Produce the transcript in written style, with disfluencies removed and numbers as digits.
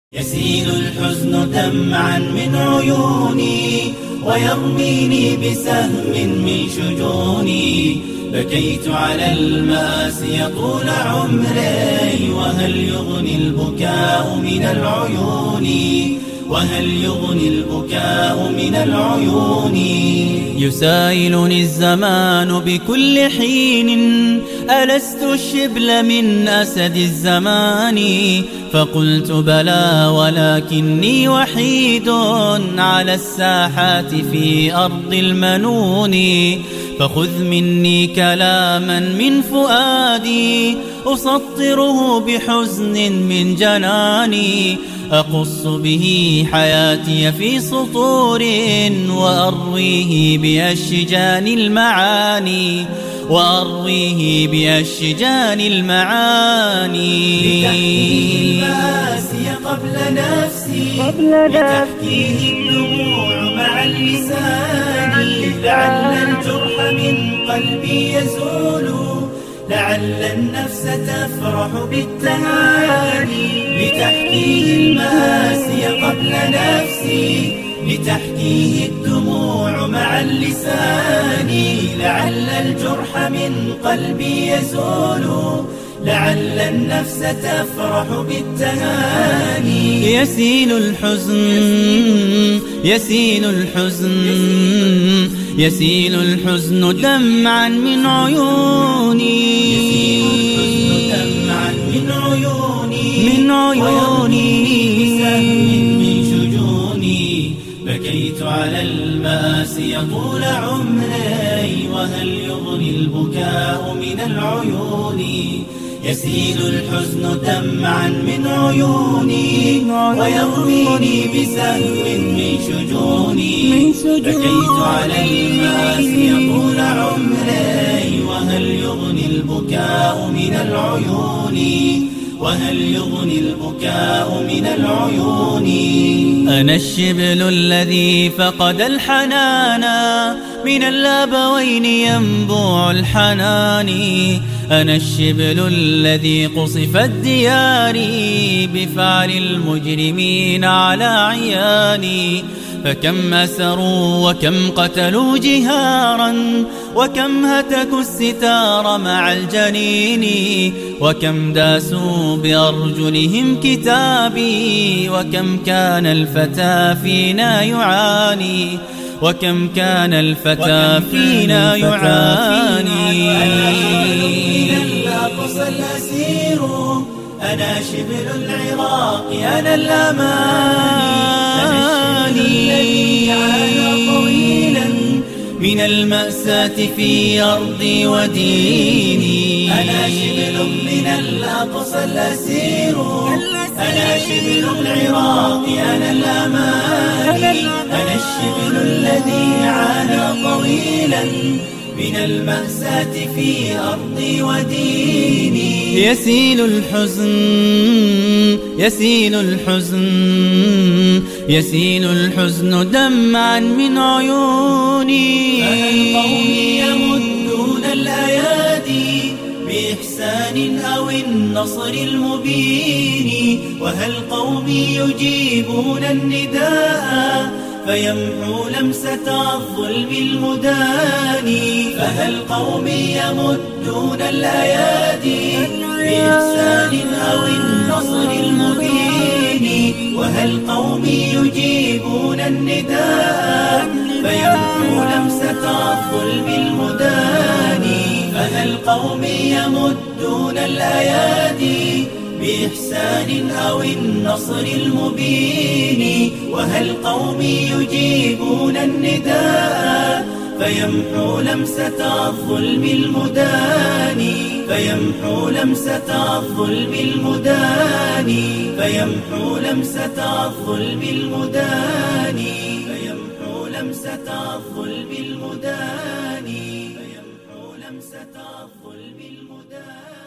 يسيل الحزن دمعا من عيوني ويرميني بسهم من شجوني. بكيت على المآسي طول عمري وهل يغني البكاء من العيون؟ وهل يغني البكاء من العيون؟ يسائلني الزمان بكل حين ألست الشبل من أسد الزمان؟ فقلت بلى ولكني وحيد على الساحات في أرض المنون. فخذ مني كلاما من فؤادي أسطره بحزن من جناني. أقص به حياتي في سطور وأرويه بأشجان المعاني. وأرويه بأشجان المعاني. لتحكيه المآسي قبل نفسي لتحكيه الدموع مع اللسان. لعل الجرح من قلبي يزول لعل النفس تفرح بالتهاني. لتحكيه المآسي قبل نفسي لتحكيه الدموع مع اللسان. لعل الجرح من قلبي يزول لعل النفس تفرح بالتهاني. يسيل الحزن يسيل الحزن يسيل الحزن دمعا من عيوني. يسيل الحزن دمعا من عيوني ويرميني بسهم من شجوني. بكيت على المآسي طول عمري وهل يغني البكاء من العيون؟ يسيل الحزن دمعا من عيوني ويرميني بسهم من شجوني. بكيت على المآسي طول عمري وهل يغني البكاء من العيون؟ وهل يغني البكاء من العيون؟ أنا الشبل الذي فقد الحنان من الأبوين ينبوع الحنان. أنا الشبل الذي قصف الديار بفعل المجرمين على عياني. فكم أسروا وكم قتلوا جهارا وكم هتكوا الستار مع الجنين. وكم داسوا بأرجلهم كتابي وكم كان الفتى فينا يعاني. وكم كان الفتى فينا يعاني. الأقصى الأسير أنا شبل العراق أنا الأماني. أنا طويلا من المأساة في أرضي وديني. أنا شبل من الأقصى الأسير أنا شبل العراق أنا الأماني. أنا الشبل الذي عانى طويلا من المأساة في أرضي وديني. يسيل الحزن يسيل الحزن يسيل الحزن دمعا من عيوني. فالقوم يمدون الأيادي بإحسان أو النصر المبين. وهل قومي يجيبون النداء فيمحو لمسة الظلم المداني. فهل قومي يمدون الأيادي بإحسان أو النصر المبين. وهل قومي يجيبون النداء فيمحو لمسة الظلم المداني. فهل قومي يمدون الأيادي بإحسان أو النصر المبين. وهل قومي يجيبون النداء فيمحو لمسة الظلم المداني. فيمحو لمسة الظلم المداني. فيمحو لمسة الظلم المداني. فيمحو لمسة الظلم المداني. فيمحو لمسة الظلم المداني.